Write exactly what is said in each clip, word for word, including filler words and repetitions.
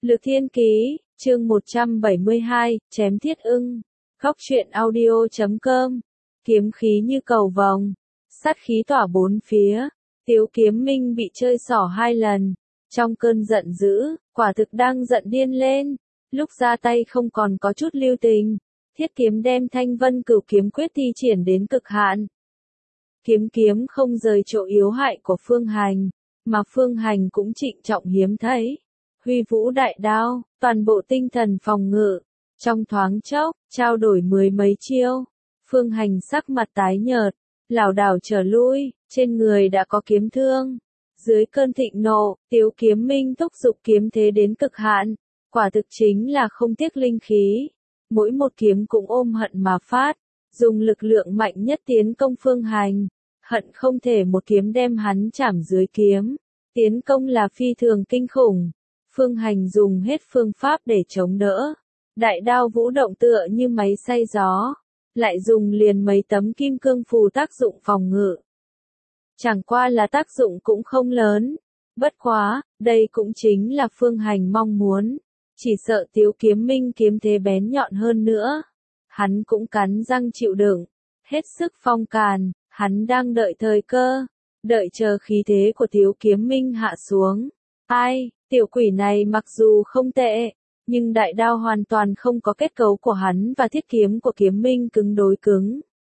Lược Thiên Ký, chương một trăm bảy mươi hai, chém thiết ưng. Góc truyện audio chấm com. Kiếm khí như cầu vồng, sát khí tỏa bốn phía. Tiếu Kiếm Minh bị chơi xỏ hai lần. Trong cơn giận dữ, quả thực đang giận điên lên. Lúc ra tay không còn có chút lưu tình. Thiết kiếm đem Thanh Vân Cửu Kiếm Quyết thi triển đến cực hạn. Kiếm kiếm không rời chỗ yếu hại của Phương Hành, mà Phương Hành cũng trịnh trọng hiếm thấy. Huy vũ đại đao, toàn bộ tinh thần phòng ngự. Trong thoáng chốc, trao đổi mười mấy chiêu. Phương Hành sắc mặt tái nhợt, lảo đảo trở lui, trên người đã có kiếm thương. Dưới cơn thịnh nộ, Tiếu Kiếm Minh thúc giục kiếm thế đến cực hạn. Quả thực chính là không tiếc linh khí. Mỗi một kiếm cũng ôm hận mà phát, dùng lực lượng mạnh nhất tiến công Phương Hành. Hận không thể một kiếm đem hắn chảm dưới kiếm. Tiến công là phi thường kinh khủng. Phương Hành dùng hết phương pháp để chống đỡ. Đại đao vũ động tựa như máy xay gió. Lại dùng liền mấy tấm kim cương phù tác dụng phòng ngự. Chẳng qua là tác dụng cũng không lớn. Bất quá, đây cũng chính là Phương Hành mong muốn. Chỉ sợ Tiếu Kiếm Minh kiếm thế bén nhọn hơn nữa. Hắn cũng cắn răng chịu đựng. Hết sức phong càn, hắn đang đợi thời cơ. Đợi chờ khí thế của Tiếu Kiếm Minh hạ xuống. Ai, tiểu quỷ này mặc dù không tệ, nhưng đại đao hoàn toàn không có kết cấu của hắn và thiết kiếm của Kiếm Minh cứng đối cứng.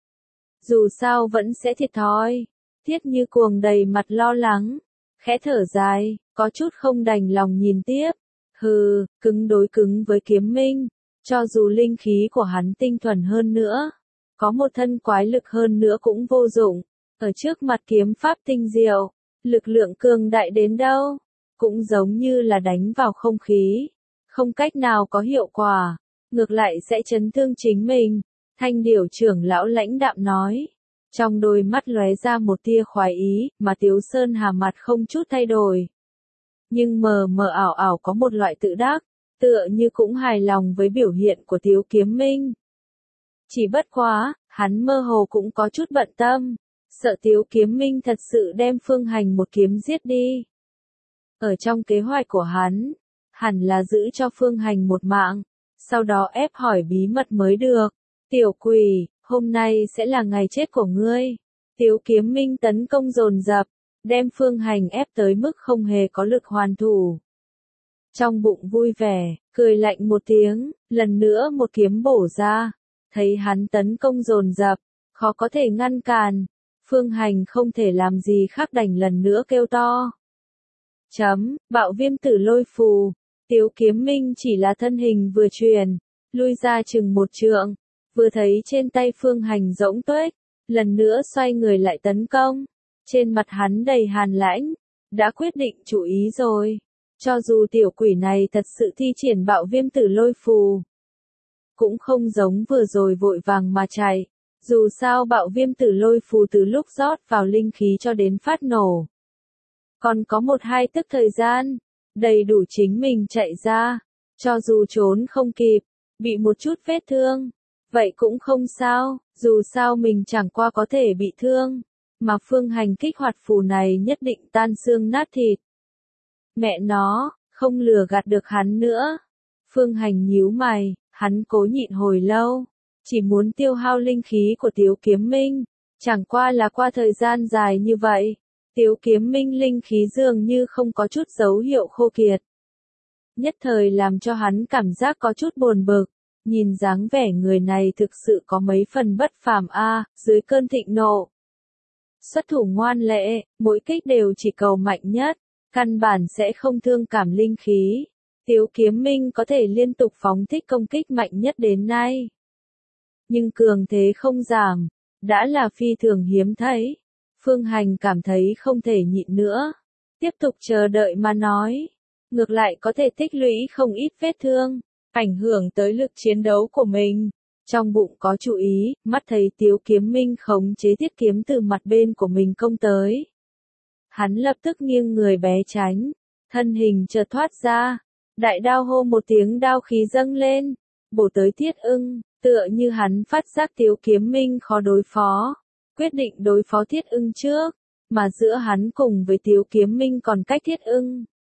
Dù sao vẫn sẽ thiệt thòi. Thiết Như Cuồng đầy mặt lo lắng, khẽ thở dài, có chút không đành lòng nhìn tiếp. Hừ, cứng đối cứng với Kiếm Minh, cho dù linh khí của hắn tinh thuần hơn nữa, có một thân quái lực hơn nữa cũng vô dụng. Ở trước mặt kiếm pháp tinh diệu, lực lượng cường đại đến đâu, cũng giống như là đánh vào không khí, không cách nào có hiệu quả, ngược lại sẽ chấn thương chính mình. Thanh Điểu trưởng lão lãnh đạm nói, trong đôi mắt lóe ra một tia khoái ý, mà Tiếu Sơn Hà mặt không chút thay đổi. Nhưng mờ mờ ảo ảo có một loại tự đắc, tựa như cũng hài lòng với biểu hiện của Tiếu Kiếm Minh. Chỉ bất quá, hắn mơ hồ cũng có chút bận tâm, sợ Tiếu Kiếm Minh thật sự đem Phương Hành một kiếm giết đi. Ở trong kế hoạch của hắn, hẳn là giữ cho Phương Hành một mạng, sau đó ép hỏi bí mật mới được. Tiểu quỷ, hôm nay sẽ là ngày chết của ngươi. Tiếu Kiếm Minh tấn công dồn dập, đem Phương Hành ép tới mức không hề có lực hoàn thủ. Trong bụng vui vẻ, cười lạnh một tiếng, lần nữa một kiếm bổ ra. Thấy hắn tấn công dồn dập, khó có thể ngăn cản. Phương Hành không thể làm gì khác đành lần nữa kêu to. Chấm, bạo viêm tử lôi phù. Tiếu Kiếm Minh chỉ là thân hình vừa truyền, lui ra chừng một trượng. Vừa thấy trên tay Phương Hành rỗng tuếch, lần nữa xoay người lại tấn công. Trên mặt hắn đầy hàn lãnh, đã quyết định chủ ý rồi. Cho dù tiểu quỷ này thật sự thi triển bạo viêm tử lôi phù, cũng không giống vừa rồi vội vàng mà chạy. Dù sao bạo viêm tử lôi phù từ lúc rót vào linh khí cho đến phát nổ, còn có một hai tức thời gian, đầy đủ chính mình chạy ra. Cho dù trốn không kịp, bị một chút vết thương, vậy cũng không sao, dù sao mình chẳng qua có thể bị thương. Mà Phương Hành kích hoạt phù này nhất định tan xương nát thịt. Mẹ nó, không lừa gạt được hắn nữa. Phương Hành nhíu mày, hắn cố nhịn hồi lâu, chỉ muốn tiêu hao linh khí của Tiếu Kiếm Minh. Chẳng qua là qua thời gian dài như vậy, Tiếu Kiếm Minh linh khí dường như không có chút dấu hiệu khô kiệt. Nhất thời làm cho hắn cảm giác có chút buồn bực, nhìn dáng vẻ người này thực sự có mấy phần bất phàm a. Dưới cơn thịnh nộ, xuất thủ ngoan lệ, mỗi kích đều chỉ cầu mạnh nhất, căn bản sẽ không thương cảm linh khí. Tiếu Kiếm Minh có thể liên tục phóng thích công kích mạnh nhất đến nay, nhưng cường thế không giảm, đã là phi thường hiếm thấy. Phương Hành cảm thấy không thể nhịn nữa, tiếp tục chờ đợi mà nói, ngược lại có thể tích lũy không ít vết thương, ảnh hưởng tới lực chiến đấu của mình. Trong bụng có chú ý, mắt thấy Tiếu Kiếm Minh khống chế thiết kiếm từ mặt bên của mình công tới. Hắn lập tức nghiêng người bé tránh, thân hình chợt thoát ra, đại đao hô một tiếng đao khí dâng lên, bổ tới Thiết Ưng, tựa như hắn phát giác Tiếu Kiếm Minh khó đối phó, quyết định đối phó Thiết Ưng trước, mà giữa hắn cùng với Tiếu Kiếm Minh còn cách Thiết Ưng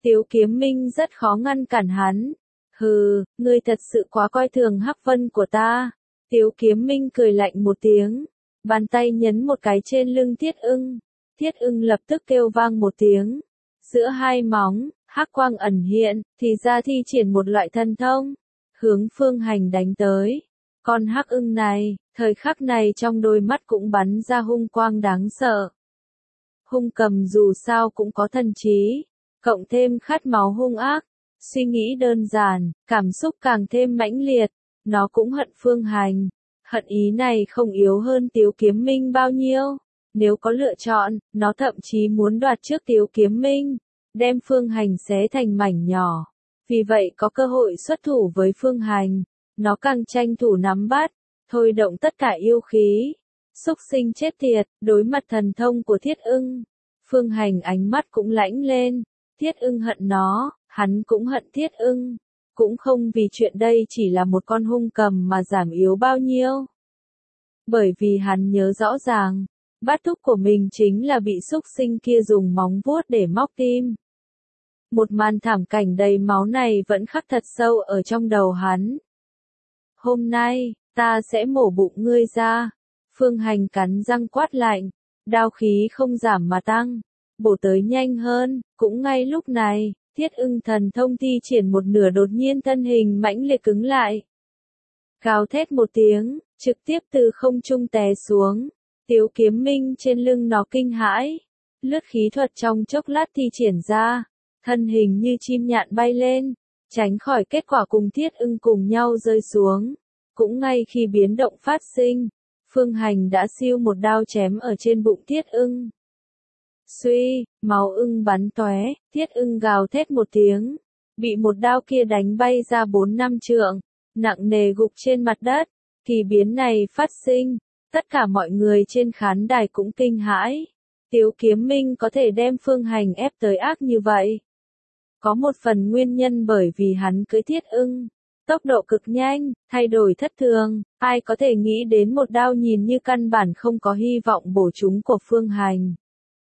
Tiếu Kiếm Minh rất khó ngăn cản hắn. Hừ, ngươi thật sự quá coi thường Hắc Vân của ta. Tiếu Kiếm Minh cười lạnh một tiếng, bàn tay nhấn một cái trên lưng Thiết Ưng. Thiết Ưng lập tức kêu vang một tiếng. Giữa hai móng, hắc quang ẩn hiện, thì ra thi triển một loại thần thông, hướng Phương Hành đánh tới. Con hắc ưng này, thời khắc này trong đôi mắt cũng bắn ra hung quang đáng sợ. Hung cầm dù sao cũng có thần trí, cộng thêm khát máu hung ác, suy nghĩ đơn giản, cảm xúc càng thêm mãnh liệt, nó cũng hận Phương Hành. Hận ý này không yếu hơn Tiếu Kiếm Minh bao nhiêu. Nếu có lựa chọn, nó thậm chí muốn đoạt trước Tiếu Kiếm Minh, đem Phương Hành xé thành mảnh nhỏ. Vì vậy có cơ hội xuất thủ với Phương Hành, nó càng tranh thủ nắm bắt, thôi động tất cả yêu khí. Xúc sinh chết tiệt, đối mặt thần thông của Thiết Ưng. Phương Hành ánh mắt cũng lãnh lên, Thiết Ưng hận nó, hắn cũng hận Thiết Ưng. Cũng không vì chuyện đây chỉ là một con hung cầm mà giảm yếu bao nhiêu. Bởi vì hắn nhớ rõ ràng, bát thúc của mình chính là bị xúc sinh kia dùng móng vuốt để móc tim. Một màn thảm cảnh đầy máu này vẫn khắc thật sâu ở trong đầu hắn. Hôm nay, ta sẽ mổ bụng ngươi ra. Phương Hành cắn răng quát lạnh, đao khí không giảm mà tăng, bổ tới nhanh hơn. Cũng ngay lúc này, Thiết Ưng thần thông thi triển một nửa đột nhiên thân hình mãnh liệt cứng lại. Gào thét một tiếng, trực tiếp từ không trung té xuống. Tiếu Kiếm Minh trên lưng nó kinh hãi, lướt khí thuật trong chốc lát thi triển ra, thân hình như chim nhạn bay lên, tránh khỏi kết quả cùng Thiết Ưng cùng nhau rơi xuống. Cũng ngay khi biến động phát sinh, Phương Hành đã siêu một đao chém ở trên bụng Thiết Ưng. Suy, máu ưng bắn tóe, Thiết Ưng gào thét một tiếng, bị một đao kia đánh bay ra bốn năm trượng, nặng nề gục trên mặt đất. Kỳ biến này phát sinh, tất cả mọi người trên khán đài cũng kinh hãi. Tiếu Kiếm Minh có thể đem Phương Hành ép tới ác như vậy. Có một phần nguyên nhân bởi vì hắn cưỡi Thiết Ưng, tốc độ cực nhanh, thay đổi thất thường, ai có thể nghĩ đến một đao nhìn như căn bản không có hy vọng bổ trúng của Phương Hành.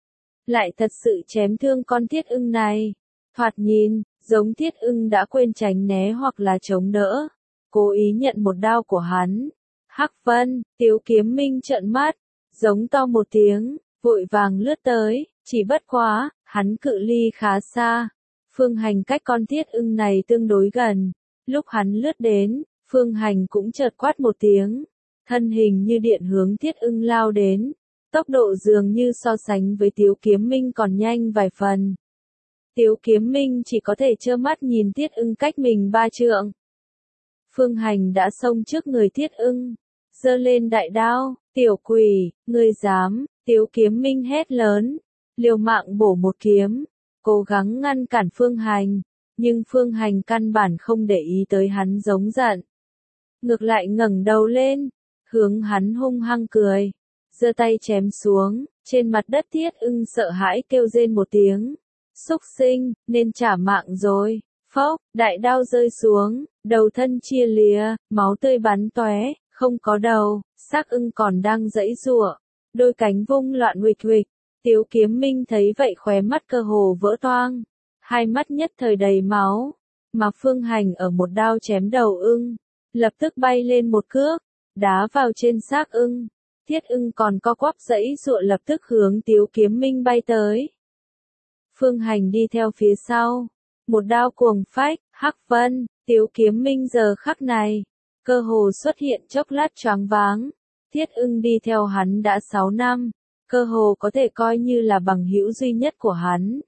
Lại thật sự chém thương con Thiết Ưng này. Thoạt nhìn, giống Thiết Ưng đã quên tránh né hoặc là chống đỡ, cố ý nhận một đao của hắn. Hắc Vân, Tiếu Kiếm Minh trợn mắt, giống to một tiếng, vội vàng lướt tới, chỉ bất quá, hắn cự ly khá xa. Phương Hành cách con Thiết Ưng này tương đối gần. Lúc hắn lướt đến, Phương Hành cũng chợt quát một tiếng, thân hình như điện hướng Thiết Ưng lao đến. Tốc độ dường như so sánh với Tiếu Kiếm Minh còn nhanh vài phần. Tiếu Kiếm Minh chỉ có thể trơ mắt nhìn Thiết Ưng cách mình ba trượng. Phương Hành đã xông trước người Thiết Ưng, giơ lên đại đao, tiểu quỷ, ngươi dám. Tiếu Kiếm Minh hét lớn, liều mạng bổ một kiếm, cố gắng ngăn cản Phương Hành, nhưng Phương Hành căn bản không để ý tới hắn giống giận. Ngược lại ngẩng đầu lên, hướng hắn hung hăng cười, giơ tay chém xuống, trên mặt đất Thiết Ưng sợ hãi kêu rên một tiếng. Xúc sinh, nên trả mạng rồi. Phốc, đại đao rơi xuống, đầu thân chia lìa, máu tươi bắn tóe, không có đầu, xác ưng còn đang giãy giụa, đôi cánh vung loạn huỵch huỵch. Tiếu Kiếm Minh thấy vậy khóe mắt cơ hồ vỡ toang, hai mắt nhất thời đầy máu, mà Phương Hành ở một đao chém đầu ưng, lập tức bay lên một cước, đá vào trên xác ưng. Thiết Ưng còn co quắp giãy giụa lập tức hướng Tiếu Kiếm Minh bay tới. Phương Hành đi theo phía sau, một đao cuồng phách. Hắc Vân, Tiếu Kiếm Minh giờ khắc này, cơ hồ xuất hiện chốc lát choáng váng. Thiết Ưng đi theo hắn đã sáu năm, cơ hồ có thể coi như là bằng hữu duy nhất của hắn.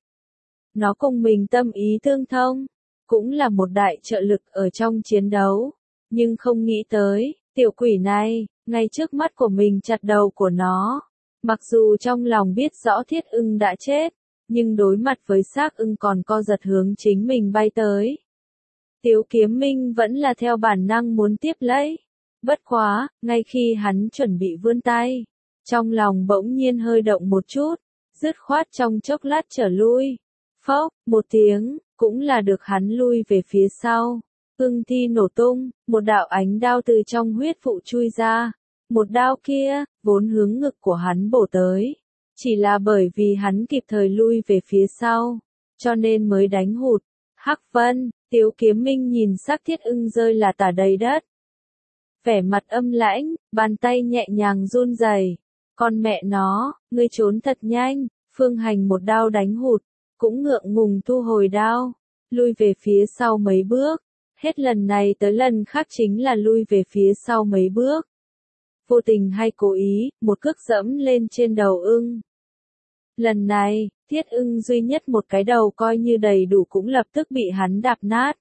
Nó cùng mình tâm ý tương thông, cũng là một đại trợ lực ở trong chiến đấu, nhưng không nghĩ tới, tiểu quỷ này, ngay trước mắt của mình chặt đầu của nó. Mặc dù trong lòng biết rõ Thiết Ưng đã chết, nhưng đối mặt với xác ưng còn co giật hướng chính mình bay tới. Tiếu Kiếm Minh vẫn là theo bản năng muốn tiếp lấy. Bất quá, ngay khi hắn chuẩn bị vươn tay, trong lòng bỗng nhiên hơi động một chút, dứt khoát trong chốc lát trở lui. Phốc, một tiếng, cũng là được hắn lui về phía sau. Ưng thi nổ tung, một đạo ánh đao từ trong huyết phụ chui ra. Một đao kia, vốn hướng ngực của hắn bổ tới. Chỉ là bởi vì hắn kịp thời lui về phía sau, cho nên mới đánh hụt. Hắc Vân, Tiếu Kiếm Minh nhìn sắc Thiết Ưng rơi là tả đầy đất. Vẻ mặt âm lãnh, bàn tay nhẹ nhàng run rẩy. Con mẹ nó, ngươi trốn thật nhanh, Phương Hành một đao đánh hụt, cũng ngượng ngùng thu hồi đao, lui về phía sau mấy bước. Hết lần này tới lần khác chính là lui về phía sau mấy bước. Vô tình hay cố ý, một cước dẫm lên trên đầu ưng. Lần này, Thiết Ưng duy nhất một cái đầu coi như đầy đủ cũng lập tức bị hắn đạp nát.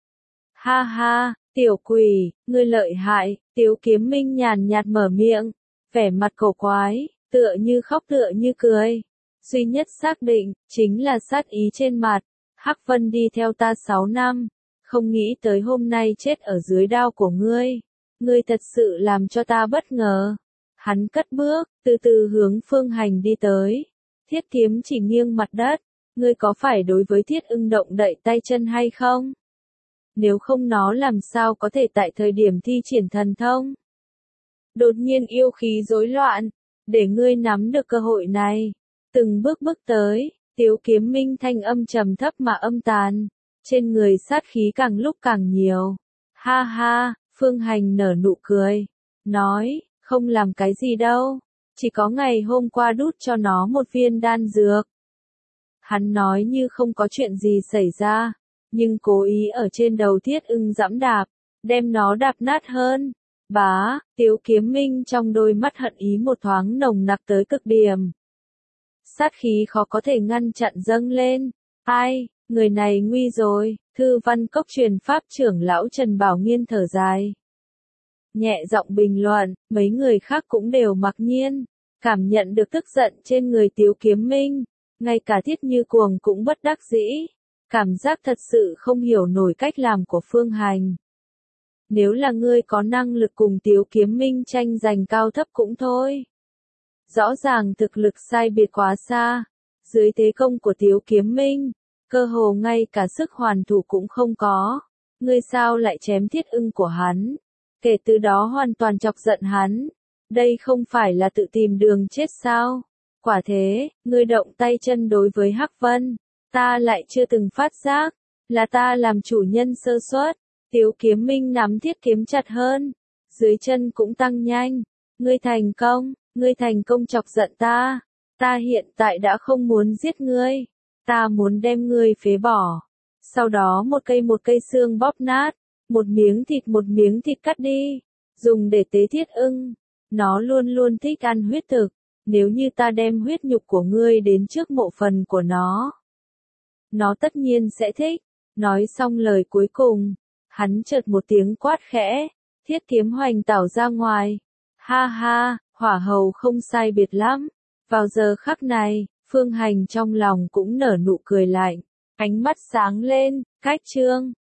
Ha ha, tiểu quỷ, ngươi lợi hại, Tiếu Kiếm Minh nhàn nhạt mở miệng, vẻ mặt cổ quái, tựa như khóc tựa như cười. Duy nhất xác định, chính là sát ý trên mặt. Hắc Vân đi theo ta sáu năm, không nghĩ tới hôm nay chết ở dưới đao của ngươi. Ngươi thật sự làm cho ta bất ngờ. Hắn cất bước, từ từ hướng Phương Hành đi tới. Thiết Kiếm chỉ nghiêng mặt đất. Ngươi có phải đối với Thiết Ưng động đậy tay chân hay không? Nếu không nó làm sao có thể tại thời điểm thi triển thần thông? Đột nhiên yêu khí rối loạn, để ngươi nắm được cơ hội này. Từng bước bước tới, Tiếu Kiếm Minh thanh âm trầm thấp mà âm tàn. Trên người sát khí càng lúc càng nhiều. Ha ha, Phương Hành nở nụ cười. Nói, không làm cái gì đâu. Chỉ có ngày hôm qua đút cho nó một viên đan dược. Hắn nói như không có chuyện gì xảy ra. Nhưng cố ý ở trên đầu Thiết Ưng giẫm đạp. Đem nó đạp nát hơn. Bá, Tiếu Kiếm Minh trong đôi mắt hận ý một thoáng nồng nặc tới cực điểm. Sát khí khó có thể ngăn chặn dâng lên. Ai, người này nguy rồi. Thư Văn Cốc truyền pháp trưởng lão Trần Bảo Nghiên thở dài. Nhẹ giọng bình luận, mấy người khác cũng đều mặc nhiên. Cảm nhận được tức giận trên người Tiếu Kiếm Minh. Ngay cả Thiết Như Cuồng cũng bất đắc dĩ. Cảm giác thật sự không hiểu nổi cách làm của Phương Hành. Nếu là ngươi có năng lực cùng Tiếu Kiếm Minh tranh giành cao thấp cũng thôi. Rõ ràng thực lực sai biệt quá xa. Dưới thế công của Tiếu Kiếm Minh, cơ hồ ngay cả sức hoàn thủ cũng không có. Ngươi sao lại chém Thiết Ưng của hắn? Kể từ đó hoàn toàn chọc giận hắn. Đây không phải là tự tìm đường chết sao? Quả thế, ngươi động tay chân đối với Hắc Vân. Ta lại chưa từng phát giác. Là ta làm chủ nhân sơ suất. Tiếu Kiếm Minh nắm thiết kiếm chặt hơn. Dưới chân cũng tăng nhanh. Ngươi thành công, ngươi thành công chọc giận ta. Ta hiện tại đã không muốn giết ngươi. Ta muốn đem ngươi phế bỏ. Sau đó một cây một cây xương bóp nát. Một miếng thịt một miếng thịt cắt đi. Dùng để tế Thiết Ưng. Nó luôn luôn thích ăn huyết thực. Nếu như ta đem huyết nhục của ngươi đến trước mộ phần của nó. Nó tất nhiên sẽ thích. Nói xong lời cuối cùng. Hắn chợt một tiếng quát khẽ. Thiết kiếm hoành tảo ra ngoài. Ha ha, hỏa hầu không sai biệt lắm. Vào giờ khắc này, Phương Hành trong lòng cũng nở nụ cười lạnh. Ánh mắt sáng lên, cách chương.